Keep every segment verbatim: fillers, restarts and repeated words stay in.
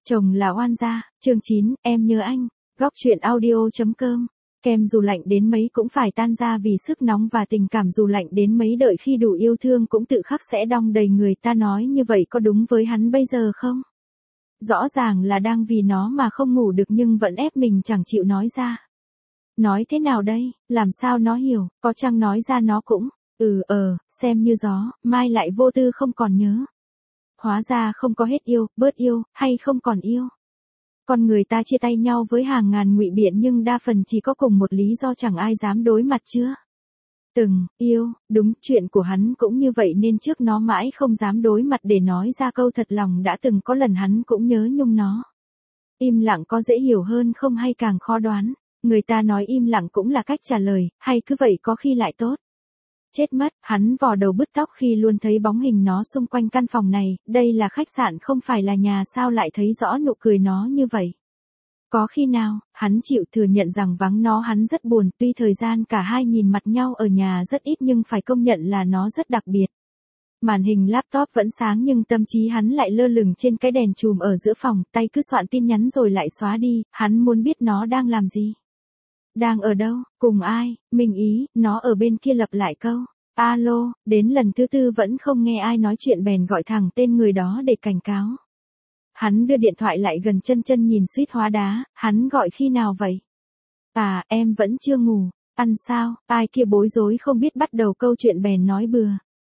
Chồng là oan gia, chương chín, em nhớ anh. Góc truyện audio.com. Kem dù lạnh đến mấy cũng phải tan ra vì sức nóng và tình cảm, dù lạnh đến mấy đợi khi đủ yêu thương cũng tự khắc sẽ đong đầy người ta. Nói như vậy có đúng với hắn bây giờ không? Rõ ràng là đang vì nó mà không ngủ được nhưng vẫn ép mình chẳng chịu nói ra. Nói thế nào đây, làm sao nó hiểu, có chăng nói ra nó cũng, ừ ờ, xem như gió, mai lại vô tư không còn nhớ. Hóa ra không có hết yêu, bớt yêu, hay không còn yêu. Con người ta chia tay nhau với hàng ngàn ngụy biện nhưng đa phần chỉ có cùng một lý do, chẳng ai dám đối mặt chưa. Từng, yêu, đúng, chuyện của hắn cũng như vậy nên trước nó mãi không dám đối mặt để nói ra câu thật lòng. Đã từng có lần hắn cũng nhớ nhung nó. Im lặng có dễ hiểu hơn không hay càng khó đoán? Người ta nói im lặng cũng là cách trả lời, hay cứ vậy có khi lại tốt. Chết mất, hắn vò đầu bứt tóc khi luôn thấy bóng hình nó xung quanh căn phòng này. Đây là khách sạn không phải là nhà, sao lại thấy rõ nụ cười nó như vậy? Có khi nào, hắn chịu thừa nhận rằng vắng nó hắn rất buồn. Tuy thời gian cả hai nhìn mặt nhau ở nhà rất ít nhưng phải công nhận là nó rất đặc biệt. Màn hình laptop vẫn sáng nhưng tâm trí hắn lại lơ lửng trên cái đèn chùm ở giữa phòng. Tay cứ soạn tin nhắn rồi lại xóa đi. Hắn muốn biết nó đang làm gì. Đang ở đâu, cùng ai, mình ý, nó ở bên kia lặp lại câu. Alo, đến lần thứ tư vẫn không nghe ai nói chuyện bèn gọi thẳng tên người đó để cảnh cáo. Hắn đưa điện thoại lại gần chân chân nhìn suýt hóa đá, hắn gọi khi nào vậy? À, em vẫn chưa ngủ, ăn sao, ai kia bối rối không biết bắt đầu câu chuyện bèn nói bừa.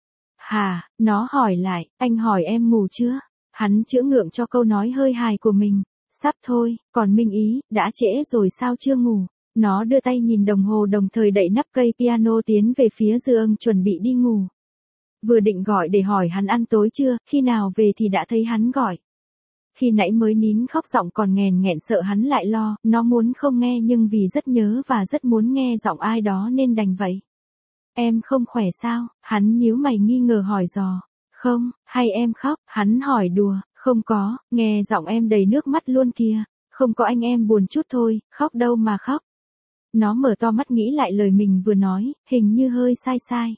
Hà, nó hỏi lại, anh hỏi em ngủ chưa? Hắn chữa ngượng cho câu nói hơi hài của mình. Sắp thôi, còn Minh ý, đã trễ rồi sao chưa ngủ? Nó đưa tay nhìn đồng hồ đồng thời đậy nắp cây piano tiến về phía giường chuẩn bị đi ngủ. Vừa định gọi để hỏi hắn ăn tối chưa, khi nào về thì đã thấy hắn gọi. Khi nãy mới nín khóc giọng còn nghèn nghẹn sợ hắn lại lo, nó muốn không nghe nhưng vì rất nhớ và rất muốn nghe giọng ai đó nên đành vậy. Em không khỏe sao, hắn nhíu mày nghi ngờ hỏi dò. Không, hay em khóc, hắn hỏi đùa, không có, nghe giọng em đầy nước mắt luôn kìa. Không có anh em buồn chút thôi, khóc đâu mà khóc. Nó mở to mắt nghĩ lại lời mình vừa nói, hình như hơi sai sai.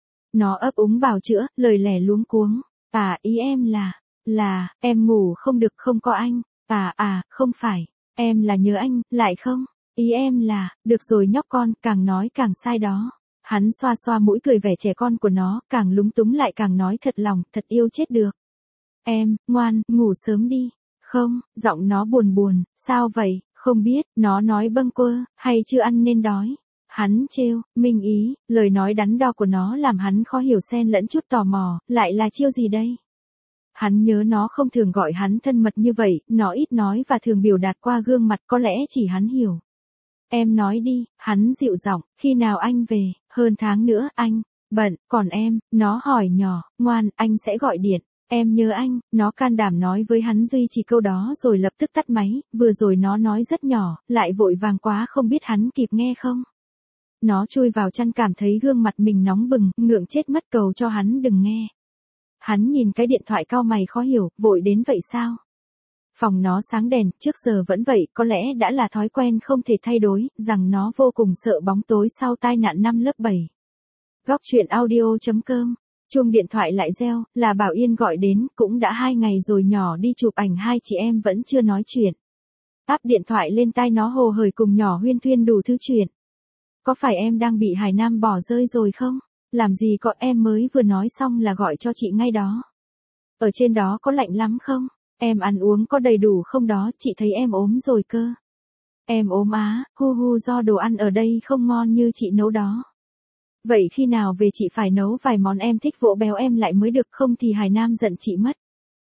Nó ấp úng bào chữa, lời lẻ luống cuống. À, ý em là, là, em ngủ không được không có anh. À, à, không phải, em là nhớ anh, lại không. Ý em là, được rồi nhóc con, càng nói càng sai đó. Hắn xoa xoa mũi cười vẻ trẻ con của nó, càng lúng túng lại càng nói thật lòng, thật yêu chết được. Em, ngoan, ngủ sớm đi. Không, giọng nó buồn buồn, sao vậy? Không biết, nó nói bâng quơ, hay chưa ăn nên đói. Hắn trêu, Minh ý, lời nói đắn đo của nó làm hắn khó hiểu xen lẫn chút tò mò, lại là chiêu gì đây? Hắn nhớ nó không thường gọi hắn thân mật như vậy, nó ít nói và thường biểu đạt qua gương mặt, có lẽ chỉ hắn hiểu. Em nói đi, hắn dịu giọng, khi nào anh về, hơn tháng nữa, anh, bận, còn em, nó hỏi nhỏ, ngoan, anh sẽ gọi điện. Em nhớ anh, nó can đảm nói với hắn duy trì câu đó rồi lập tức tắt máy, vừa rồi nó nói rất nhỏ, lại vội vàng quá không biết hắn kịp nghe không. Nó chui vào chăn cảm thấy gương mặt mình nóng bừng, ngượng chết mất cầu cho hắn đừng nghe. Hắn nhìn cái điện thoại cau mày khó hiểu, vội đến vậy sao? Phòng nó sáng đèn, trước giờ vẫn vậy, có lẽ đã là thói quen không thể thay đổi, rằng nó vô cùng sợ bóng tối sau tai nạn năm lớp bảy. Góc truyện audio.com. Chuông điện thoại lại reo, là Bảo Yên gọi đến, cũng đã hai ngày rồi, nhỏ đi chụp ảnh hai chị em vẫn chưa nói chuyện. Áp điện thoại lên tai nó hồ hởi cùng nhỏ huyên thuyên đủ thứ chuyện. Có phải em đang bị Hải Nam bỏ rơi rồi không? Làm gì có, em mới vừa nói xong là gọi cho chị ngay đó. Ở trên đó có lạnh lắm không? Em ăn uống có đầy đủ không đó, chị thấy em ốm rồi cơ. Em ốm á, hu hu do đồ ăn ở đây không ngon như chị nấu đó. Vậy khi nào về chị phải nấu vài món em thích vỗ béo em lại mới được, không thì Hải Nam giận chị mất.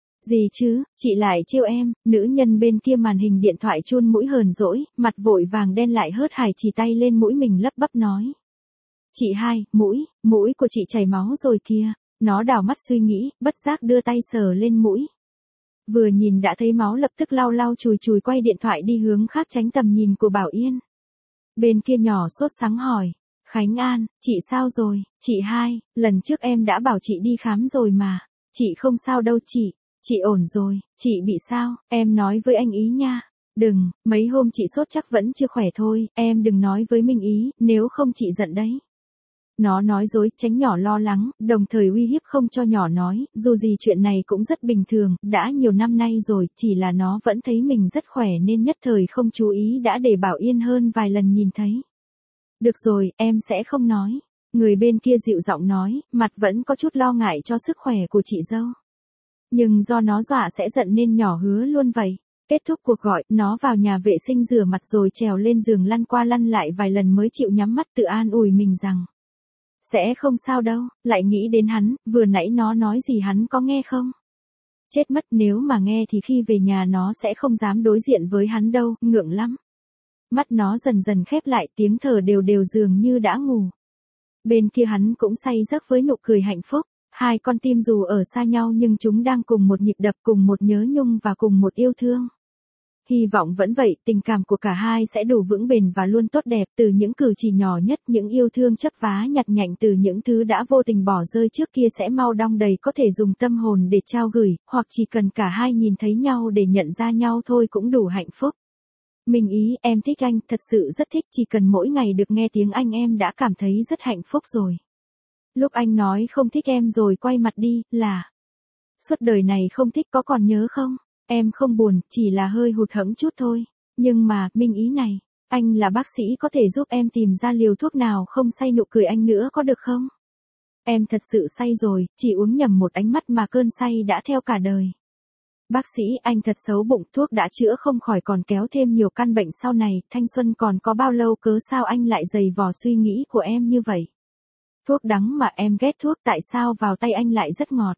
Gì chứ, chị lại trêu em. Nữ nhân bên kia màn hình điện thoại chun mũi hờn dỗi, mặt vội vàng đen lại hớt hải chỉ tay lên mũi mình lắp bắp nói. Chị hai, mũi, mũi của chị chảy máu rồi kìa. Nó đảo mắt suy nghĩ, bất giác đưa tay sờ lên mũi. Vừa nhìn đã thấy máu lập tức lau lau chùi chùi quay điện thoại đi hướng khác tránh tầm nhìn của Bảo Yên. Bên kia nhỏ sốt sắng hỏi. Khánh An, chị sao rồi? Chị hai, lần trước em đã bảo chị đi khám rồi mà. Chị không sao đâu chị, chị ổn rồi, chị bị sao? Em nói với anh ý nha. Đừng, mấy hôm chị sốt chắc vẫn chưa khỏe thôi, em đừng nói với Minh ý, nếu không chị giận đấy. Nó nói dối, tránh nhỏ lo lắng, đồng thời uy hiếp không cho nhỏ nói, dù gì chuyện này cũng rất bình thường, đã nhiều năm nay rồi, chỉ là nó vẫn thấy mình rất khỏe nên nhất thời không chú ý đã để Bảo Yên hơn vài lần nhìn thấy. Được rồi, em sẽ không nói. Người bên kia dịu giọng nói, mặt vẫn có chút lo ngại cho sức khỏe của chị dâu. Nhưng do nó dọa sẽ giận nên nhỏ hứa luôn vậy. Kết thúc cuộc gọi, nó vào nhà vệ sinh rửa mặt rồi trèo lên giường lăn qua lăn lại vài lần mới chịu nhắm mắt tự an ủi mình rằng sẽ không sao đâu, lại nghĩ đến hắn, vừa nãy nó nói gì hắn có nghe không? Chết mất, nếu mà nghe thì khi về nhà nó sẽ không dám đối diện với hắn đâu, ngượng lắm. Mắt nó dần dần khép lại, tiếng thở đều đều dường như đã ngủ. Bên kia hắn cũng say giấc với nụ cười hạnh phúc, hai con tim dù ở xa nhau nhưng chúng đang cùng một nhịp đập, cùng một nhớ nhung và cùng một yêu thương. Hy vọng vẫn vậy, tình cảm của cả hai sẽ đủ vững bền và luôn tốt đẹp, từ những cử chỉ nhỏ nhất, những yêu thương chấp vá nhặt nhạnh, từ những thứ đã vô tình bỏ rơi trước kia sẽ mau đong đầy, có thể dùng tâm hồn để trao gửi, hoặc chỉ cần cả hai nhìn thấy nhau để nhận ra nhau thôi cũng đủ hạnh phúc. Mình ý, em thích anh, thật sự rất thích, chỉ cần mỗi ngày được nghe tiếng anh em đã cảm thấy rất hạnh phúc rồi. Lúc anh nói không thích em rồi quay mặt đi, là suốt đời này không thích, có còn nhớ không? Em không buồn, chỉ là hơi hụt hẫng chút thôi. Nhưng mà, Minh ý này, anh là bác sĩ có thể giúp em tìm ra liều thuốc nào không say nụ cười anh nữa có được không? Em thật sự say rồi, chỉ uống nhầm một ánh mắt mà cơn say đã theo cả đời. Bác sĩ, anh thật xấu bụng, thuốc đã chữa không khỏi còn kéo thêm nhiều căn bệnh sau này, thanh xuân còn có bao lâu, cớ sao anh lại dày vò suy nghĩ của em như vậy? Thuốc đắng mà em ghét thuốc, tại sao vào tay anh lại rất ngọt?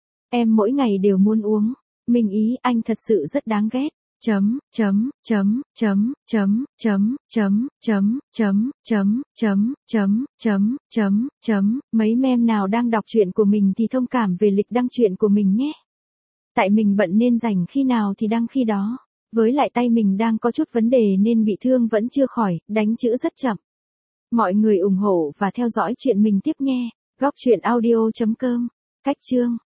Em mỗi ngày đều muốn uống. Mình ý, anh thật sự rất đáng ghét. Chấm, chấm, chấm, chấm, chấm, chấm, chấm, chấm, chấm, chấm, chấm, chấm, chấm, chấm, chấm, mấy mem nào đang đọc truyện của mình thì thông cảm về lịch đăng truyện của mình nhé. Tại mình bận nên rảnh khi nào thì đăng khi đó. Với lại tay mình đang có chút vấn đề nên bị thương vẫn chưa khỏi, đánh chữ rất chậm. Mọi người ủng hộ và theo dõi chuyện mình tiếp nghe. Góc truyện audio chấm com. Cách chương